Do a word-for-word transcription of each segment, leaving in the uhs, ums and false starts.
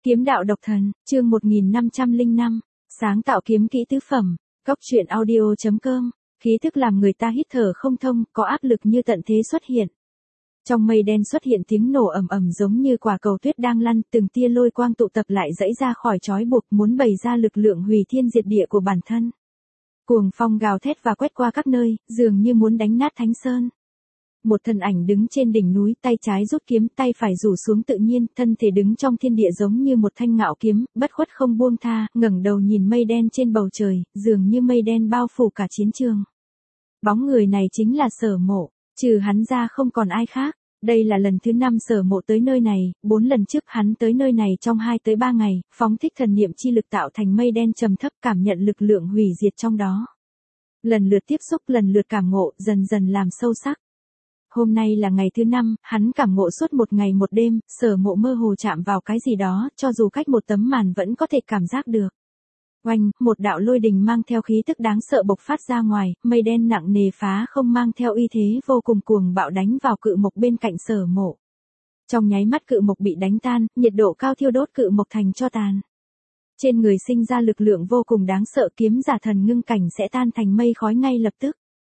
Kiếm đạo độc thần, chương một nghìn năm trăm lẻ năm, sáng tạo kiếm kỹ tứ phẩm, Cốc truyện audio chấm com, khí thức làm người ta hít thở không thông, có áp lực như tận thế xuất hiện. Trong mây đen xuất hiện tiếng nổ ầm ầm giống như quả cầu tuyết đang lăn, từng tia lôi quang tụ tập lại dãy ra khỏi trói buộc, muốn bày ra lực lượng hủy thiên diệt địa của bản thân. Cuồng phong gào thét và quét qua các nơi, dường như muốn đánh nát thánh sơn. Một thân ảnh đứng trên đỉnh núi, tay trái rút kiếm, tay phải rủ xuống tự nhiên, thân thể đứng trong thiên địa giống như một thanh ngạo kiếm, bất khuất không buông tha, ngẩng đầu nhìn mây đen trên bầu trời, dường như mây đen bao phủ cả chiến trường. Bóng người này chính là Sở Mộ, trừ hắn ra không còn ai khác. Đây là lần thứ năm Sở Mộ tới nơi này, bốn lần trước hắn tới nơi này trong hai tới ba ngày, phóng thích thần niệm chi lực tạo thành mây đen trầm thấp, cảm nhận lực lượng hủy diệt trong đó. Lần lượt tiếp xúc, lần lượt cảm ngộ, dần dần làm sâu sắc. Hôm nay là ngày thứ năm, hắn cảm ngộ suốt một ngày một đêm, Sở Mộ mơ hồ chạm vào cái gì đó, cho dù cách một tấm màn vẫn có thể cảm giác được. Oanh, một đạo lôi đình mang theo khí tức đáng sợ bộc phát ra ngoài, mây đen nặng nề phá không mang theo uy thế vô cùng cuồng bạo đánh vào cự mộc bên cạnh Sở Mộ. Trong nháy mắt cự mộc bị đánh tan, nhiệt độ cao thiêu đốt cự mộc thành tro tàn. Trên người sinh ra lực lượng vô cùng đáng sợ, kiếm giả thần ngưng cảnh sẽ tan thành mây khói ngay lập tức.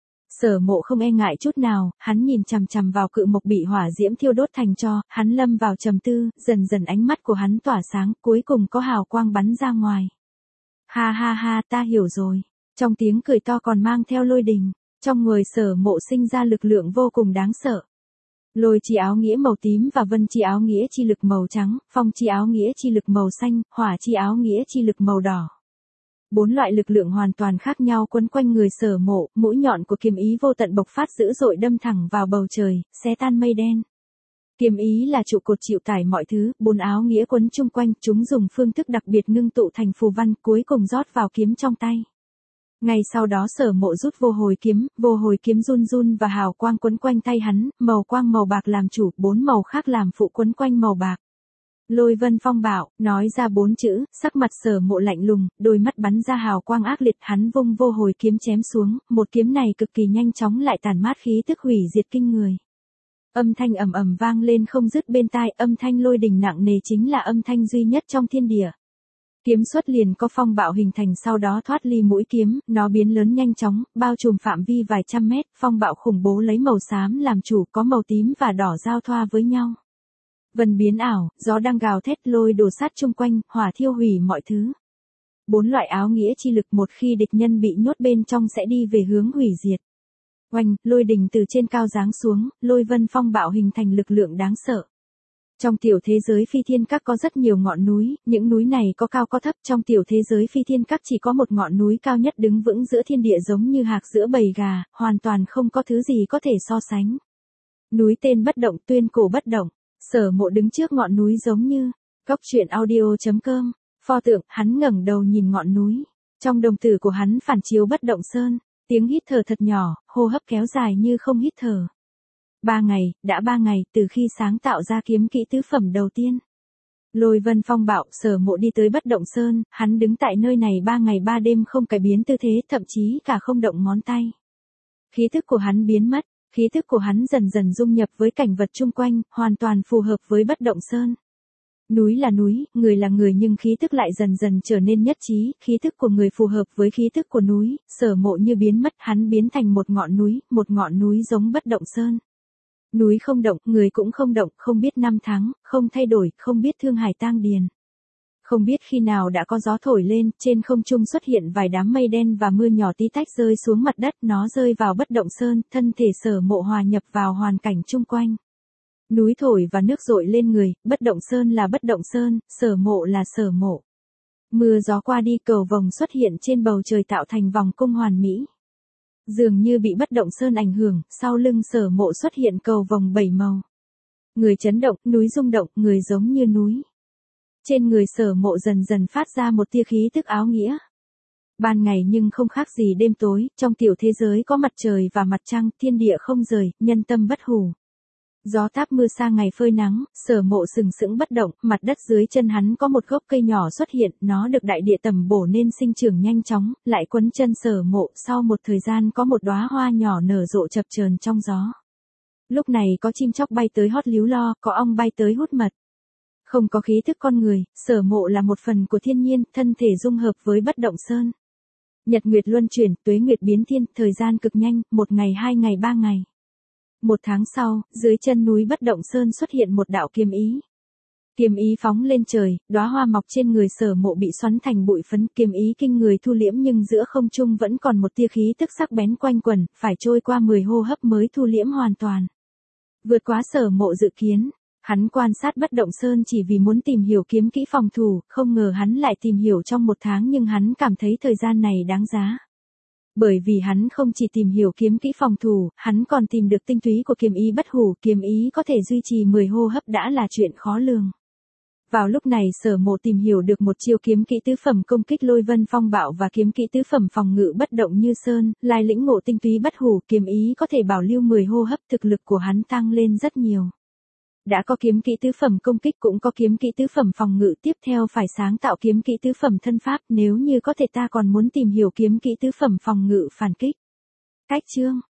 Sở Mộ không e ngại chút nào, hắn nhìn chằm chằm vào cự mộc bị hỏa diễm thiêu đốt thành tro, hắn lâm vào trầm tư, dần dần ánh mắt của hắn tỏa sáng, cuối cùng có hào quang bắn ra ngoài. Ha ha ha, ta hiểu rồi. Trong tiếng cười to còn mang theo lôi đình, trong người Sở Mộ sinh ra lực lượng vô cùng đáng sợ. Lôi chi áo nghĩa màu tím và vân chi áo nghĩa chi lực màu trắng, phong chi áo nghĩa chi lực màu xanh, hỏa chi áo nghĩa chi lực màu đỏ. Bốn loại lực lượng hoàn toàn khác nhau quấn quanh người Sở Mộ, mũi nhọn của kiếm ý vô tận bộc phát dữ dội đâm thẳng vào bầu trời, xé tan mây đen. Kiếm ý là trụ cột chịu tải mọi thứ, bốn áo nghĩa quấn chung quanh, chúng dùng phương thức đặc biệt ngưng tụ thành phù văn, cuối cùng rót vào kiếm trong tay. Ngay sau đó Sở Mộ rút vô hồi kiếm, vô hồi kiếm run run và hào quang quấn quanh tay hắn, màu quang màu bạc làm chủ, bốn màu khác làm phụ quấn quanh màu bạc. Lôi vân phong bạo, nói ra bốn chữ, sắc mặt Sở Mộ lạnh lùng, đôi mắt bắn ra hào quang ác liệt, hắn vung vô hồi kiếm chém xuống, một kiếm này cực kỳ nhanh chóng lại tàn mát khí tức hủy diệt kinh người. Âm thanh ầm ầm vang lên không dứt bên tai, âm thanh lôi đình nặng nề chính là âm thanh duy nhất trong thiên địa. Kiếm xuất liền có phong bạo hình thành, sau đó thoát ly mũi kiếm, nó biến lớn nhanh chóng, bao trùm phạm vi vài trăm mét, phong bạo khủng bố lấy màu xám làm chủ, có màu tím và đỏ giao thoa với nhau. Vân biến ảo, gió đang gào thét, lôi đổ sát chung quanh, hỏa thiêu hủy mọi thứ. Bốn loại áo nghĩa chi lực, một khi địch nhân bị nhốt bên trong sẽ đi về hướng hủy diệt. Oanh, lôi đình từ trên cao giáng xuống, lôi vân phong bạo hình thành lực lượng đáng sợ. Trong tiểu thế giới phi thiên các có rất nhiều ngọn núi, những núi này có cao có thấp, trong tiểu thế giới phi thiên các chỉ có một ngọn núi cao nhất đứng vững giữa thiên địa giống như hạc giữa bầy gà, hoàn toàn không có thứ gì có thể so sánh. Núi tên bất động, tuyên cổ bất động. Sở Mộ đứng trước ngọn núi giống như Cốc truyện audio chấm com, pho tượng, hắn ngẩng đầu nhìn ngọn núi. Trong đồng tử của hắn phản chiếu bất động sơn, tiếng hít thở thật nhỏ, hô hấp kéo dài như không hít thở. Ba ngày, đã ba ngày, từ khi sáng tạo ra kiếm kỹ tứ phẩm đầu tiên. Lôi vân phong bạo, Sở Mộ đi tới bất động sơn, hắn đứng tại nơi này ba ngày ba đêm không cải biến tư thế, thậm chí cả không động ngón tay. Khí thức của hắn biến mất. Khí thức của hắn dần dần dung nhập với cảnh vật chung quanh, hoàn toàn phù hợp với bất động sơn. Núi là núi, người là người nhưng khí thức lại dần dần trở nên nhất trí, khí thức của người phù hợp với khí thức của núi, Sở Mộ như biến mất, hắn biến thành một ngọn núi, một ngọn núi giống bất động sơn. Núi không động, người cũng không động, không biết năm tháng, không thay đổi, không biết thương hải tang điền. Không biết khi nào đã có gió thổi lên, trên không trung xuất hiện vài đám mây đen và mưa nhỏ tí tách rơi xuống mặt đất, nó rơi vào bất động sơn, thân thể Sở Mộ hòa nhập vào hoàn cảnh chung quanh. Núi thổi và nước dội lên người, bất động sơn là bất động sơn, Sở Mộ là Sở Mộ. Mưa gió qua đi, cầu vồng xuất hiện trên bầu trời tạo thành vòng cung hoàn mỹ. Dường như bị bất động sơn ảnh hưởng, sau lưng Sở Mộ xuất hiện cầu vồng bảy màu. Người chấn động, núi rung động, người giống như núi. Trên người Sở Mộ dần dần phát ra một tia khí tức áo nghĩa. Ban ngày nhưng không khác gì đêm tối, trong tiểu thế giới có mặt trời và mặt trăng, thiên địa không rời, nhân tâm bất hủ. Gió táp mưa xa ngày phơi nắng, Sở Mộ sừng sững bất động, mặt đất dưới chân hắn có một gốc cây nhỏ xuất hiện, nó được đại địa tầm bổ nên sinh trưởng nhanh chóng, lại quấn chân Sở Mộ, sau một thời gian có một đóa hoa nhỏ nở rộ chập chờn trong gió. Lúc này có chim chóc bay tới hót líu lo, có ong bay tới hút mật. Không có khí thức con người, Sở Mộ là một phần của thiên nhiên, thân thể dung hợp với Bất Động Sơn. Nhật nguyệt luân chuyển, tuế nguyệt biến thiên, thời gian cực nhanh, một ngày hai ngày ba ngày. Một tháng sau, dưới chân núi Bất Động Sơn xuất hiện một đạo kiếm ý. Kiếm ý phóng lên trời, đóa hoa mọc trên người Sở Mộ bị xoắn thành bụi phấn, kiếm ý kinh người thu liễm nhưng giữa không trung vẫn còn một tia khí tức sắc bén quanh quẩn, phải trôi qua mười hô hấp mới thu liễm hoàn toàn. Vượt quá Sở Mộ dự kiến, hắn quan sát Bất Động Sơn chỉ vì muốn tìm hiểu kiếm kỹ phòng thủ, không ngờ hắn lại tìm hiểu trong một tháng nhưng hắn cảm thấy thời gian này đáng giá. Bởi vì hắn không chỉ tìm hiểu kiếm kỹ phòng thủ, hắn còn tìm được tinh túy của kiếm ý bất hủ, kiếm ý có thể duy trì mười hô hấp đã là chuyện khó lường. Vào lúc này Sở Mộ tìm hiểu được một chiêu kiếm kỹ tứ phẩm công kích lôi vân phong bạo và kiếm kỹ tứ phẩm phòng ngự bất động như sơn, lai lĩnh ngộ tinh túy bất hủ, kiếm ý có thể bảo lưu mười hô hấp, thực lực của hắn tăng lên rất nhiều. Đã có kiếm kỹ tứ phẩm công kích cũng có kiếm kỹ tứ phẩm phòng ngự, tiếp theo phải sáng tạo kiếm kỹ tứ phẩm thân pháp, nếu như có thể ta còn muốn tìm hiểu kiếm kỹ tứ phẩm phòng ngự phản kích. Cách chương